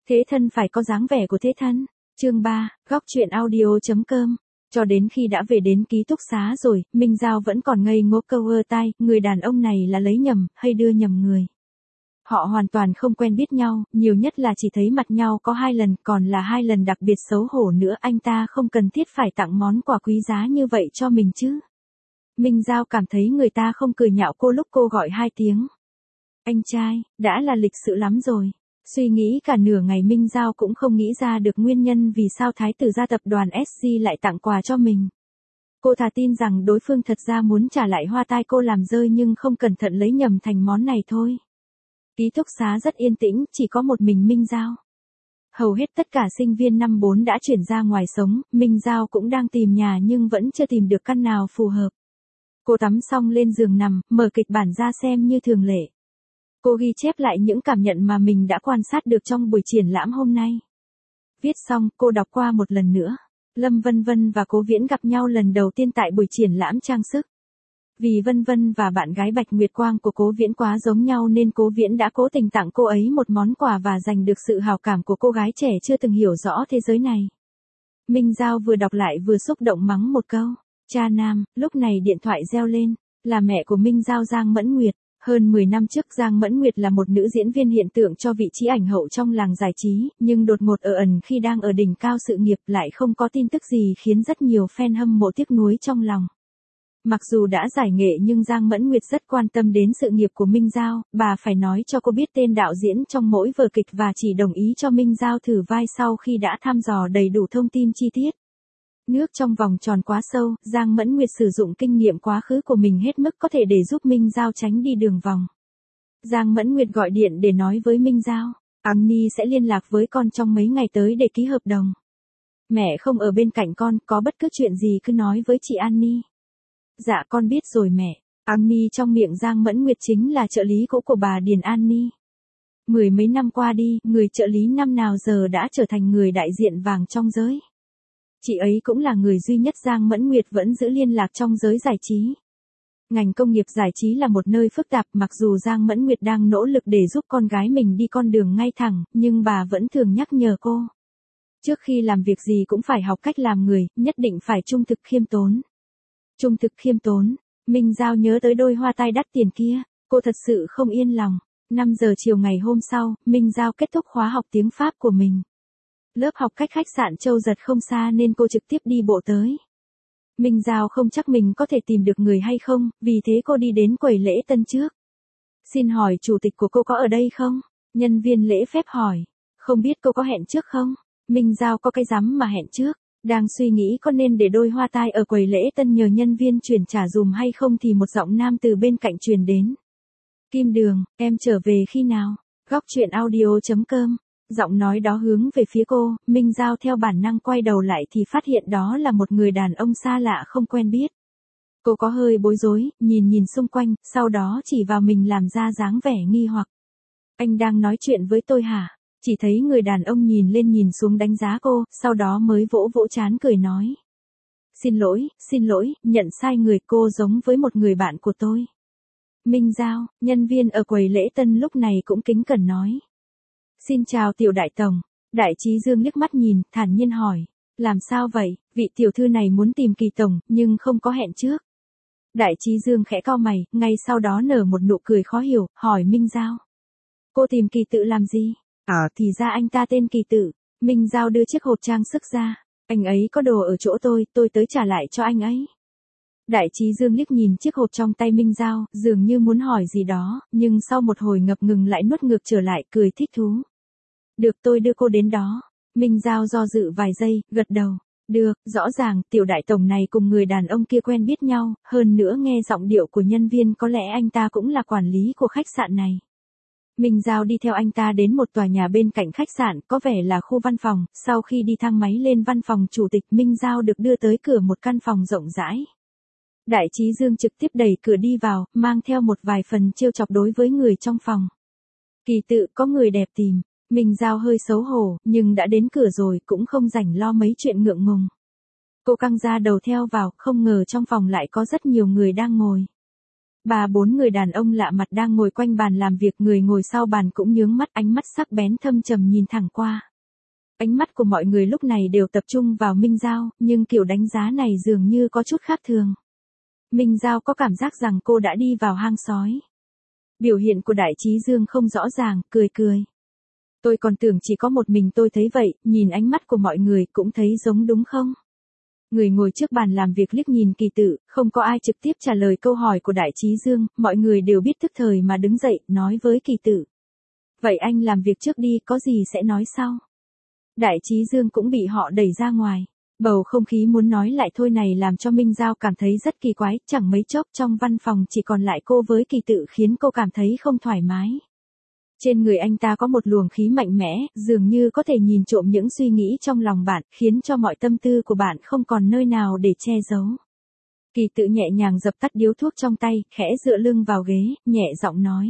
Thế thân phải có dáng vẻ của thế thân. Chương 3, góc truyện audio.com. Cho đến khi đã về đến ký túc xá rồi, Minh Giao vẫn còn ngây ngốc câu ơ tai, người đàn ông này là lấy nhầm, hay đưa nhầm người. Họ hoàn toàn không quen biết nhau, nhiều nhất là chỉ thấy mặt nhau có 2 lần, còn là 2 lần đặc biệt xấu hổ nữa. Anh ta không cần thiết phải tặng món quà quý giá như vậy cho mình chứ. Minh Giao cảm thấy người ta không cười nhạo cô lúc cô gọi 2 tiếng. Anh trai, đã là lịch sự lắm rồi. Suy nghĩ cả nửa ngày Minh Giao cũng không nghĩ ra được nguyên nhân vì sao thái tử gia tập đoàn SG lại tặng quà cho mình. Cô thà tin rằng đối phương thật ra muốn trả lại hoa tai cô làm rơi nhưng không cẩn thận lấy nhầm thành món này thôi. Ký túc xá rất yên tĩnh, chỉ có một mình Minh Giao. Hầu hết tất cả sinh viên năm 4 đã chuyển ra ngoài sống, Minh Giao cũng đang tìm nhà nhưng vẫn chưa tìm được căn nào phù hợp. Cô tắm xong lên giường nằm, mở kịch bản ra xem như thường lệ. Cô ghi chép lại những cảm nhận mà mình đã quan sát được trong buổi triển lãm hôm nay. Viết xong, cô đọc qua một lần nữa. Lâm Vân Vân và Cố Viễn gặp nhau lần đầu tiên tại buổi triển lãm trang sức. Vì Vân Vân và bạn gái Bạch Nguyệt Quang của Cố Viễn quá giống nhau nên Cố Viễn đã cố tình tặng cô ấy một món quà và giành được sự hào cảm của cô gái trẻ chưa từng hiểu rõ thế giới này. Minh Giao vừa đọc lại vừa xúc động mắng một câu. Cha nam, lúc này điện thoại reo lên, là mẹ của Minh Giao, Giang Mẫn Nguyệt. Hơn 10 năm trước Giang Mẫn Nguyệt là một nữ diễn viên hiện tượng cho vị trí ảnh hậu trong làng giải trí, nhưng đột ngột ở ẩn khi đang ở đỉnh cao sự nghiệp lại không có tin tức gì khiến rất nhiều fan hâm mộ tiếc nuối trong lòng. Mặc dù đã giải nghệ nhưng Giang Mẫn Nguyệt rất quan tâm đến sự nghiệp của Minh Giao, bà phải nói cho cô biết tên đạo diễn trong mỗi vở kịch và chỉ đồng ý cho Minh Giao thử vai sau khi đã thăm dò đầy đủ thông tin chi tiết. Nước trong vòng tròn quá sâu, Giang Mẫn Nguyệt sử dụng kinh nghiệm quá khứ của mình hết mức có thể để giúp Minh Giao tránh đi đường vòng. Giang Mẫn Nguyệt gọi điện để nói với Minh Giao, Annie sẽ liên lạc với con trong mấy ngày tới để ký hợp đồng. Mẹ không ở bên cạnh con, có bất cứ chuyện gì cứ nói với chị Annie. Dạ con biết rồi mẹ. Annie trong miệng Giang Mẫn Nguyệt chính là trợ lý cũ của bà Điền Annie. 10 mấy năm qua đi, người trợ lý năm nào giờ đã trở thành người đại diện vàng trong giới. Chị ấy cũng là người duy nhất Giang Mẫn Nguyệt vẫn giữ liên lạc trong giới giải trí. Ngành công nghiệp giải trí là một nơi phức tạp, mặc dù Giang Mẫn Nguyệt đang nỗ lực để giúp con gái mình đi con đường ngay thẳng, nhưng bà vẫn thường nhắc nhở cô. Trước khi làm việc gì cũng phải học cách làm người, nhất định phải trung thực khiêm tốn. Trung thực khiêm tốn, Minh Giao nhớ tới đôi hoa tai đắt tiền kia, cô thật sự không yên lòng. 5 giờ chiều ngày hôm sau, Minh Giao kết thúc khóa học tiếng Pháp của mình. Lớp học cách khách sạn Châu Giật không xa nên cô trực tiếp đi bộ tới. Minh Giao không chắc mình có thể tìm được người hay không, vì thế cô đi đến quầy lễ tân trước. Xin hỏi chủ tịch của cô có ở đây không? Nhân viên lễ phép hỏi. Không biết cô có hẹn trước không? Minh Giao có cái rắm mà hẹn trước. Đang suy nghĩ có nên để đôi hoa tai ở quầy lễ tân nhờ nhân viên chuyển trả dùm hay không thì một giọng nam từ bên cạnh truyền đến. Kim Đường, em trở về khi nào? Góc truyện audio.com. Giọng nói đó hướng về phía cô, Minh Giao theo bản năng quay đầu lại thì phát hiện đó là một người đàn ông xa lạ không quen biết. Cô có hơi bối rối, nhìn xung quanh, sau đó chỉ vào mình làm ra dáng vẻ nghi hoặc. Anh đang nói chuyện với tôi hả? Chỉ thấy người đàn ông nhìn lên nhìn xuống đánh giá cô, sau đó mới vỗ vỗ trán cười nói. Xin lỗi, nhận sai người, cô giống với một người bạn của tôi. Minh Giao, nhân viên ở quầy lễ tân lúc này cũng kính cẩn nói. Xin chào tiểu đại tổng. Đại trí Dương liếc mắt nhìn, thản nhiên hỏi. Làm sao vậy, vị tiểu thư này muốn tìm Kỳ tổng, nhưng không có hẹn trước. Đại trí Dương khẽ cau mày, ngay sau đó nở một nụ cười khó hiểu, hỏi Minh Giao. Cô tìm Kỳ tự làm gì? Thì ra anh ta tên Kỳ tự. Minh Giao đưa chiếc hộp trang sức ra. Anh ấy có đồ ở chỗ tôi tới trả lại cho anh ấy. Đại trí Dương liếc nhìn chiếc hộp trong tay Minh Giao, dường như muốn hỏi gì đó, nhưng sau một hồi ngập ngừng lại nuốt ngược trở lại, cười thích thú. Được, tôi đưa cô đến đó. Minh Giao do dự vài giây, gật đầu. Được, rõ ràng, tiểu đại tổng này cùng người đàn ông kia quen biết nhau, hơn nữa nghe giọng điệu của nhân viên có lẽ anh ta cũng là quản lý của khách sạn này. Minh Giao đi theo anh ta đến một tòa nhà bên cạnh khách sạn, có vẻ là khu văn phòng, sau khi đi thang máy lên văn phòng chủ tịch Minh Giao được đưa tới cửa một căn phòng rộng rãi. Đại trí Dương trực tiếp đẩy cửa đi vào, mang theo một vài phần trêu chọc đối với người trong phòng. Kỳ tự, có người đẹp tìm. Minh Giao hơi xấu hổ, nhưng đã đến cửa rồi cũng không rảnh lo mấy chuyện ngượng ngùng. Cô căng ra đầu theo vào, không ngờ trong phòng lại có rất nhiều người đang ngồi. 3-4 người đàn ông lạ mặt đang ngồi quanh bàn làm việc, người ngồi sau bàn cũng nhướng mắt, ánh mắt sắc bén thâm trầm nhìn thẳng qua. Ánh mắt của mọi người lúc này đều tập trung vào Minh Giao, nhưng kiểu đánh giá này dường như có chút khác thường. Minh Giao có cảm giác rằng cô đã đi vào hang sói. Biểu hiện của Đại Trí Dương không rõ ràng, cười cười. Tôi còn tưởng chỉ có một mình tôi thấy vậy, nhìn ánh mắt của mọi người cũng thấy giống đúng không? Người ngồi trước bàn làm việc liếc nhìn Kỳ Tự, không có ai trực tiếp trả lời câu hỏi của Đại Trí Dương, mọi người đều biết tức thời mà đứng dậy, nói với Kỳ Tự. Vậy anh làm việc trước đi, có gì sẽ nói sau. Đại Trí Dương cũng bị họ đẩy ra ngoài. Bầu không khí muốn nói lại thôi này làm cho Minh Giao cảm thấy rất kỳ quái, chẳng mấy chốc trong văn phòng chỉ còn lại cô với Kỳ Tự khiến cô cảm thấy không thoải mái. Trên người anh ta có một luồng khí mạnh mẽ, dường như có thể nhìn trộm những suy nghĩ trong lòng bạn, khiến cho mọi tâm tư của bạn không còn nơi nào để che giấu. Kỳ Tự nhẹ nhàng dập tắt điếu thuốc trong tay, khẽ dựa lưng vào ghế, nhẹ giọng nói.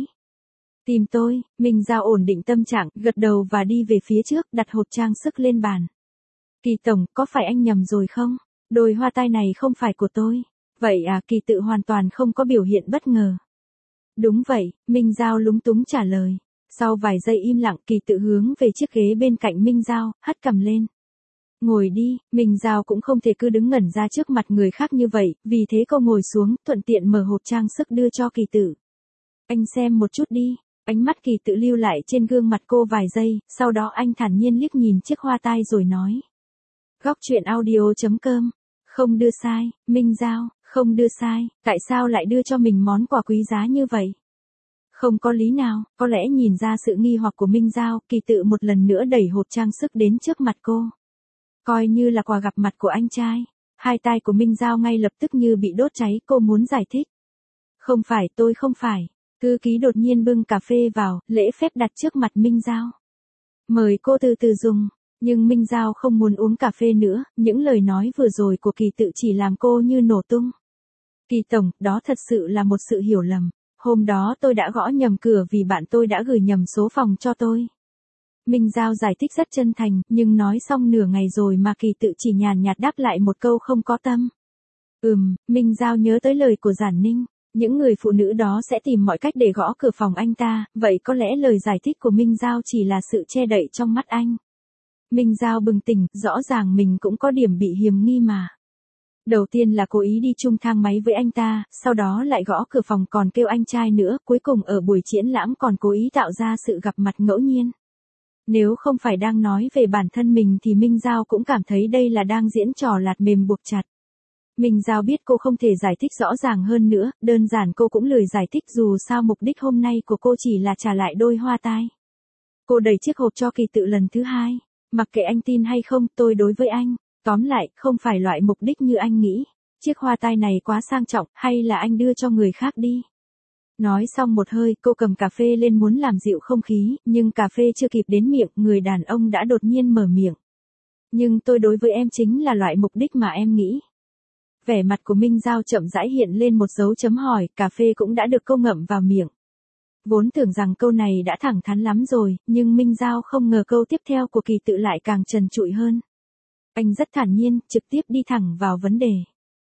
Tìm tôi. Minh Giao ổn định tâm trạng, gật đầu và đi về phía trước, đặt hộp trang sức lên bàn. Kỳ tổng, có phải anh nhầm rồi không? Đôi hoa tai này không phải của tôi. Vậy à? Kỳ Tự hoàn toàn không có biểu hiện bất ngờ. Đúng vậy, Minh Giao lúng túng trả lời. Sau vài giây im lặng, Kỳ Tự hướng về chiếc ghế bên cạnh Minh Giao, hất cằm lên. Ngồi đi. Minh Giao cũng không thể cứ đứng ngẩn ra trước mặt người khác như vậy, vì thế cô ngồi xuống, thuận tiện mở hộp trang sức đưa cho Kỳ Tự. Anh xem một chút đi. Ánh mắt Kỳ Tự lưu lại trên gương mặt cô vài giây, sau đó anh thản nhiên liếc nhìn chiếc hoa tai rồi nói. Góc truyện audio.com. Không đưa sai. Minh Giao, không đưa sai, tại sao lại đưa cho mình món quà quý giá như vậy? Không có lý nào. Có lẽ nhìn ra sự nghi hoặc của Minh Giao, Kỳ Tự một lần nữa đẩy hộp trang sức đến trước mặt cô. Coi như là quà gặp mặt của anh trai. Hai tai của Minh Giao ngay lập tức như bị đốt cháy, cô muốn giải thích. Không phải, tôi không phải. Thư ký đột nhiên bưng cà phê vào, lễ phép đặt trước mặt Minh Giao. Mời cô từ từ dùng. Nhưng Minh Giao không muốn uống cà phê nữa, những lời nói vừa rồi của Kỳ Tự chỉ làm cô như nổ tung. Kỳ tổng, đó thật sự là một sự hiểu lầm. Hôm đó tôi đã gõ nhầm cửa vì bạn tôi đã gửi nhầm số phòng cho tôi. Minh Giao giải thích rất chân thành, nhưng nói xong nửa ngày rồi mà Kỳ Tự chỉ nhàn nhạt đáp lại một câu không có tâm. Minh Giao nhớ tới lời của Giản Ninh. Những người phụ nữ đó sẽ tìm mọi cách để gõ cửa phòng anh ta, vậy có lẽ lời giải thích của Minh Giao chỉ là sự che đậy trong mắt anh. Minh Giao bừng tỉnh, rõ ràng mình cũng có điểm bị hiềm nghi mà. Đầu tiên là cố ý đi chung thang máy với anh ta, sau đó lại gõ cửa phòng còn kêu anh trai nữa, cuối cùng ở buổi triển lãm còn cố ý tạo ra sự gặp mặt ngẫu nhiên. Nếu không phải đang nói về bản thân mình thì Minh Giao cũng cảm thấy đây là đang diễn trò lạt mềm buộc chặt. Minh Giao biết cô không thể giải thích rõ ràng hơn nữa, đơn giản cô cũng lười giải thích dù sao mục đích hôm nay của cô chỉ là trả lại đôi hoa tai. Cô đẩy chiếc hộp cho Kỳ Tự lần thứ hai. Mặc kệ anh tin hay không, tôi đối với anh. Tóm lại, không phải loại mục đích như anh nghĩ. Chiếc hoa tai này quá sang trọng, hay là anh đưa cho người khác đi. Nói xong một hơi, cô cầm cà phê lên muốn làm dịu không khí, nhưng cà phê chưa kịp đến miệng, người đàn ông đã đột nhiên mở miệng. Nhưng tôi đối với em chính là loại mục đích mà em nghĩ. Vẻ mặt của Minh Giao chậm rãi hiện lên một dấu chấm hỏi, cà phê cũng đã được cô ngậm vào miệng. Vốn tưởng rằng câu này đã thẳng thắn lắm rồi, nhưng Minh Giao không ngờ câu tiếp theo của Kỳ Tự lại càng trần trụi hơn. Anh rất thản nhiên, trực tiếp đi thẳng vào vấn đề.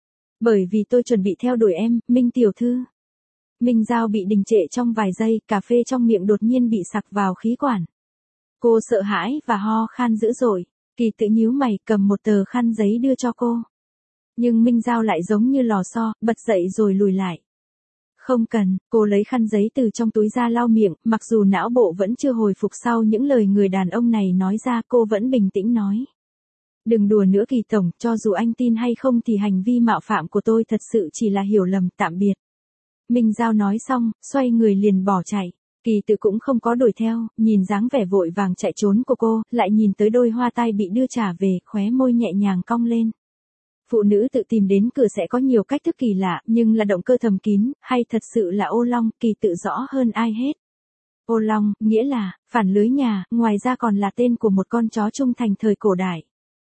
Bởi vì tôi chuẩn bị theo đuổi em, Minh tiểu thư. Minh Giao bị đình trệ trong vài giây, cà phê trong miệng đột nhiên bị sặc vào khí quản. Cô sợ hãi và ho khan dữ dội. Kỳ Tự nhíu mày, cầm một tờ khăn giấy đưa cho cô. Nhưng Minh Giao lại giống như lò xo, bật dậy rồi lùi lại. Không cần, cô lấy khăn giấy từ trong túi ra lau miệng, mặc dù não bộ vẫn chưa hồi phục sau những lời người đàn ông này nói ra, cô vẫn bình tĩnh nói. Đừng đùa nữa Kỳ tổng, cho dù anh tin hay không thì hành vi mạo phạm của tôi thật sự chỉ là hiểu lầm, tạm biệt. Minh Giao nói xong, xoay người liền bỏ chạy. Kỳ Tự cũng không có đuổi theo, nhìn dáng vẻ vội vàng chạy trốn của cô, lại nhìn tới đôi hoa tai bị đưa trả về, khóe môi nhẹ nhàng cong lên. Phụ nữ tự tìm đến cửa sẽ có nhiều cách thức kỳ lạ, nhưng là động cơ thầm kín, hay thật sự là ô long, Kỳ Tự rõ hơn ai hết. Ô long, nghĩa là, phản lưới nhà, ngoài ra còn là tên của một con chó trung thành thời cổ đại.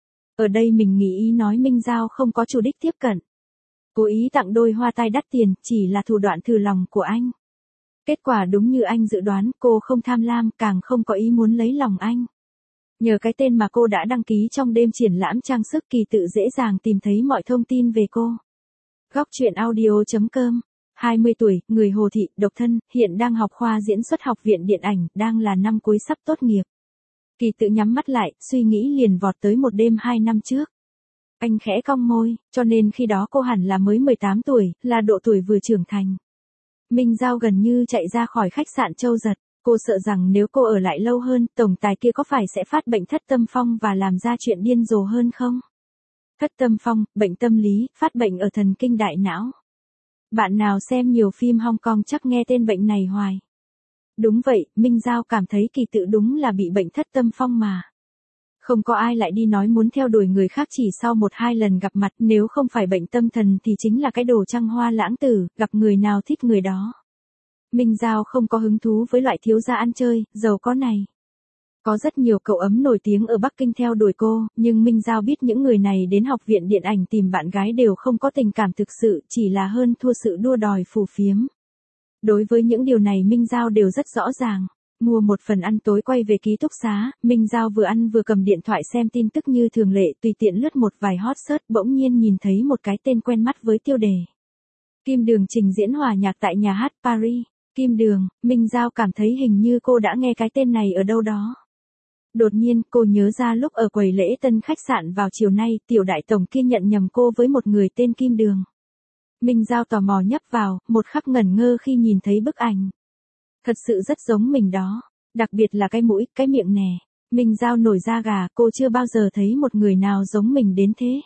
Ở đây mình nghĩ ý nói Minh Giao không có chủ đích tiếp cận. Cố ý tặng đôi hoa tai đắt tiền, chỉ là thủ đoạn thử lòng của anh. Kết quả đúng như anh dự đoán, cô không tham lam, càng không có ý muốn lấy lòng anh. Nhờ cái tên mà cô đã đăng ký trong đêm triển lãm trang sức, Kỳ Tự dễ dàng tìm thấy mọi thông tin về cô. Góc truyện audio.com 20 tuổi, người Hồ Thị, độc thân, hiện đang học khoa diễn xuất học viện điện ảnh, đang là năm cuối sắp tốt nghiệp. Kỳ Tự nhắm mắt lại, suy nghĩ liền vọt tới một đêm 2 năm trước. Anh khẽ cong môi, cho nên khi đó cô hẳn là mới 18 tuổi, là độ tuổi vừa trưởng thành. Minh Giao gần như chạy ra khỏi khách sạn Châu Giật, cô sợ rằng nếu cô ở lại lâu hơn, tổng tài kia có phải sẽ phát bệnh thất tâm phong và làm ra chuyện điên rồ hơn không? Thất tâm phong, bệnh tâm lý, phát bệnh ở thần kinh đại não. Bạn nào xem nhiều phim Hong Kong chắc nghe tên bệnh này hoài. Đúng vậy, Minh Giao cảm thấy Kỳ Tự đúng là bị bệnh thất tâm phong mà. Không có ai lại đi nói muốn theo đuổi người khác chỉ sau 1-2 lần gặp mặt, nếu không phải bệnh tâm thần thì chính là cái đồ trăng hoa lãng tử, gặp người nào thích người đó. Minh Giao không có hứng thú với loại thiếu gia ăn chơi, giàu có này. Có rất nhiều cậu ấm nổi tiếng ở Bắc Kinh theo đuổi cô, nhưng Minh Giao biết những người này đến học viện điện ảnh tìm bạn gái đều không có tình cảm thực sự, chỉ là hơn thua sự đua đòi phù phiếm. Đối với những điều này Minh Giao đều rất rõ ràng. Mua một phần ăn tối quay về ký túc xá, Minh Giao vừa ăn vừa cầm điện thoại xem tin tức như thường lệ, tùy tiện lướt một vài hot search, bỗng nhiên nhìn thấy một cái tên quen mắt với tiêu đề. Kim Đường trình diễn hòa nhạc tại nhà hát Paris. Kim Đường, Minh Giao cảm thấy hình như cô đã nghe cái tên này ở đâu đó. Đột nhiên, cô nhớ ra lúc ở quầy lễ tân khách sạn vào chiều nay, tiểu đại tổng kia nhận nhầm cô với một người tên Kim Đường. Minh Giao tò mò nhấp vào, một khắc ngẩn ngơ khi nhìn thấy bức ảnh. Thật sự rất giống mình đó, đặc biệt là cái mũi, cái miệng nè. Minh Giao nổi da gà, cô chưa bao giờ thấy một người nào giống mình đến thế.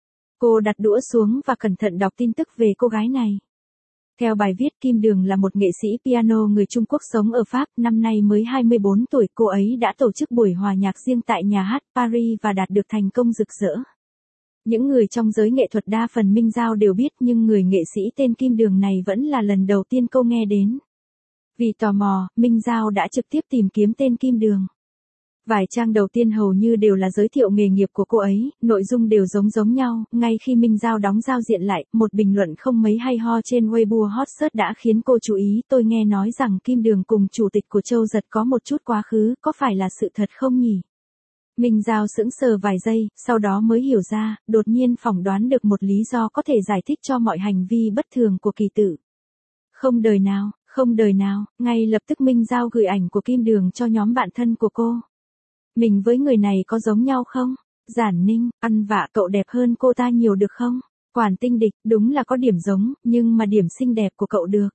Cô đặt đũa xuống và cẩn thận đọc tin tức về cô gái này. Theo bài viết, Kim Đường là một nghệ sĩ piano người Trung Quốc sống ở Pháp, năm nay mới 24 tuổi, cô ấy đã tổ chức buổi hòa nhạc riêng tại nhà hát Paris và đạt được thành công rực rỡ. Những người trong giới nghệ thuật đa phần Minh Giao đều biết, nhưng người nghệ sĩ tên Kim Đường này vẫn là lần đầu tiên cô nghe đến. Vì tò mò, Minh Giao đã trực tiếp tìm kiếm tên Kim Đường. Vài trang đầu tiên hầu như đều là giới thiệu nghề nghiệp của cô ấy, nội dung đều giống nhau, ngay khi Minh Giao đóng giao diện lại, một bình luận không mấy hay ho trên Weibo hot search đã khiến cô chú ý. Tôi nghe nói rằng Kim Đường cùng chủ tịch của Châu Giật có một chút quá khứ, có phải là sự thật không nhỉ? Minh Giao sững sờ vài giây, sau đó mới hiểu ra, đột nhiên phỏng đoán được một lý do có thể giải thích cho mọi hành vi bất thường của Kỳ Tự. Không đời nào, ngay lập tức Minh Giao gửi ảnh của Kim Đường cho nhóm bạn thân của cô. Mình với người này có giống nhau không? Giản Ninh, ăn vạ cậu đẹp hơn cô ta nhiều được không? Quản Tinh Địch, đúng là có điểm giống, nhưng mà điểm xinh đẹp của cậu được.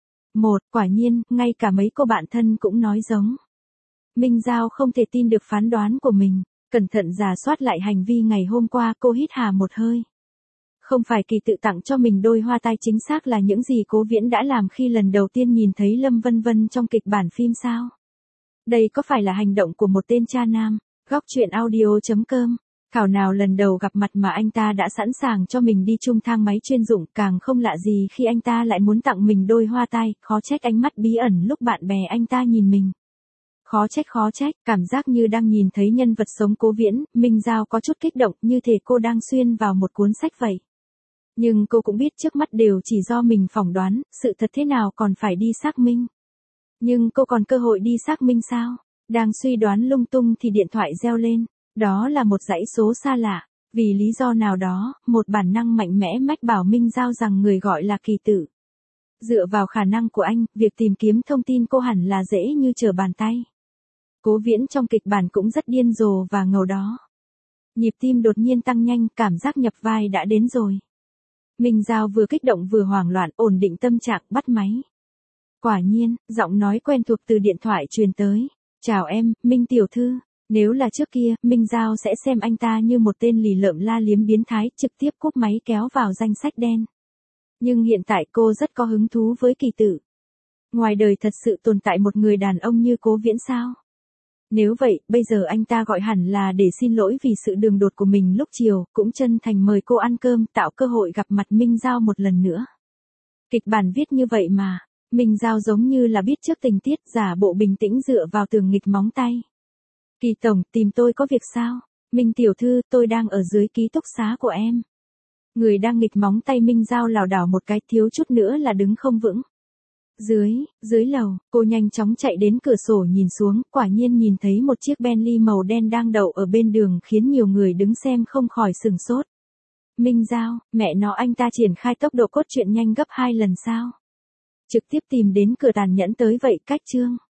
Quả nhiên, ngay cả mấy cô bạn thân cũng nói giống. Minh Giao không thể tin được phán đoán của mình, cẩn thận rà soát lại hành vi ngày hôm qua, cô hít hà một hơi. Không phải Kỳ Tự tặng cho mình đôi hoa tai chính xác là những gì Cố Viễn đã làm khi lần đầu tiên nhìn thấy Lâm Vân Vân trong kịch bản phim sao? Đây có phải là hành động của một tên cha nam? Góc truyện audio.com. Thảo nào lần đầu gặp mặt mà anh ta đã sẵn sàng cho mình đi chung thang máy chuyên dụng, càng không lạ gì khi anh ta lại muốn tặng mình đôi hoa tai, khó trách ánh mắt bí ẩn lúc bạn bè anh ta nhìn mình. Khó trách, cảm giác như đang nhìn thấy nhân vật sống Cố Viễn, Minh Giao có chút kích động, như thể cô đang xuyên vào một cuốn sách vậy. Nhưng cô cũng biết trước mắt đều chỉ do mình phỏng đoán, sự thật thế nào còn phải đi xác minh. Nhưng cô còn cơ hội đi xác minh sao? Đang suy đoán lung tung thì điện thoại reo lên. Đó là một dãy số xa lạ. Vì lý do nào đó, một bản năng mạnh mẽ mách bảo Minh Giao rằng người gọi là Kỳ Tự. Dựa vào khả năng của anh, việc tìm kiếm thông tin cô hẳn là dễ như trở bàn tay. Cố Viễn trong kịch bản cũng rất điên rồ và ngầu đó. Nhịp tim đột nhiên tăng nhanh, cảm giác nhập vai đã đến rồi. Minh Giao vừa kích động vừa hoảng loạn, ổn định tâm trạng, bắt máy. Quả nhiên, giọng nói quen thuộc từ điện thoại truyền tới. Chào em, Minh tiểu thư. Nếu là trước kia, Minh Giao sẽ xem anh ta như một tên lì lợm la liếm biến thái, trực tiếp cúp máy kéo vào danh sách đen. Nhưng hiện tại cô rất có hứng thú với Kỳ Tự. Ngoài đời thật sự tồn tại một người đàn ông như Cố Viễn sao? Nếu vậy, bây giờ anh ta gọi hẳn là để xin lỗi vì sự đường đột của mình lúc chiều, cũng chân thành mời cô ăn cơm, tạo cơ hội gặp mặt Minh Giao một lần nữa. Kịch bản viết như vậy mà. Minh Giao giống như là biết trước tình tiết, giả bộ bình tĩnh dựa vào tường nghịch móng tay. Kỳ tổng, tìm tôi có việc sao? Minh tiểu thư, tôi đang ở dưới ký túc xá của em. Người đang nghịch móng tay Minh Giao lảo đảo một cái, thiếu chút nữa là đứng không vững. Dưới lầu, cô nhanh chóng chạy đến cửa sổ nhìn xuống, quả nhiên nhìn thấy một chiếc Bentley màu đen đang đậu ở bên đường, khiến nhiều người đứng xem không khỏi sửng sốt. Minh Giao, mẹ nó, anh ta triển khai tốc độ cốt truyện nhanh gấp 2 lần sao? Trực tiếp tìm đến cửa tàn nhẫn tới vậy cách Trương.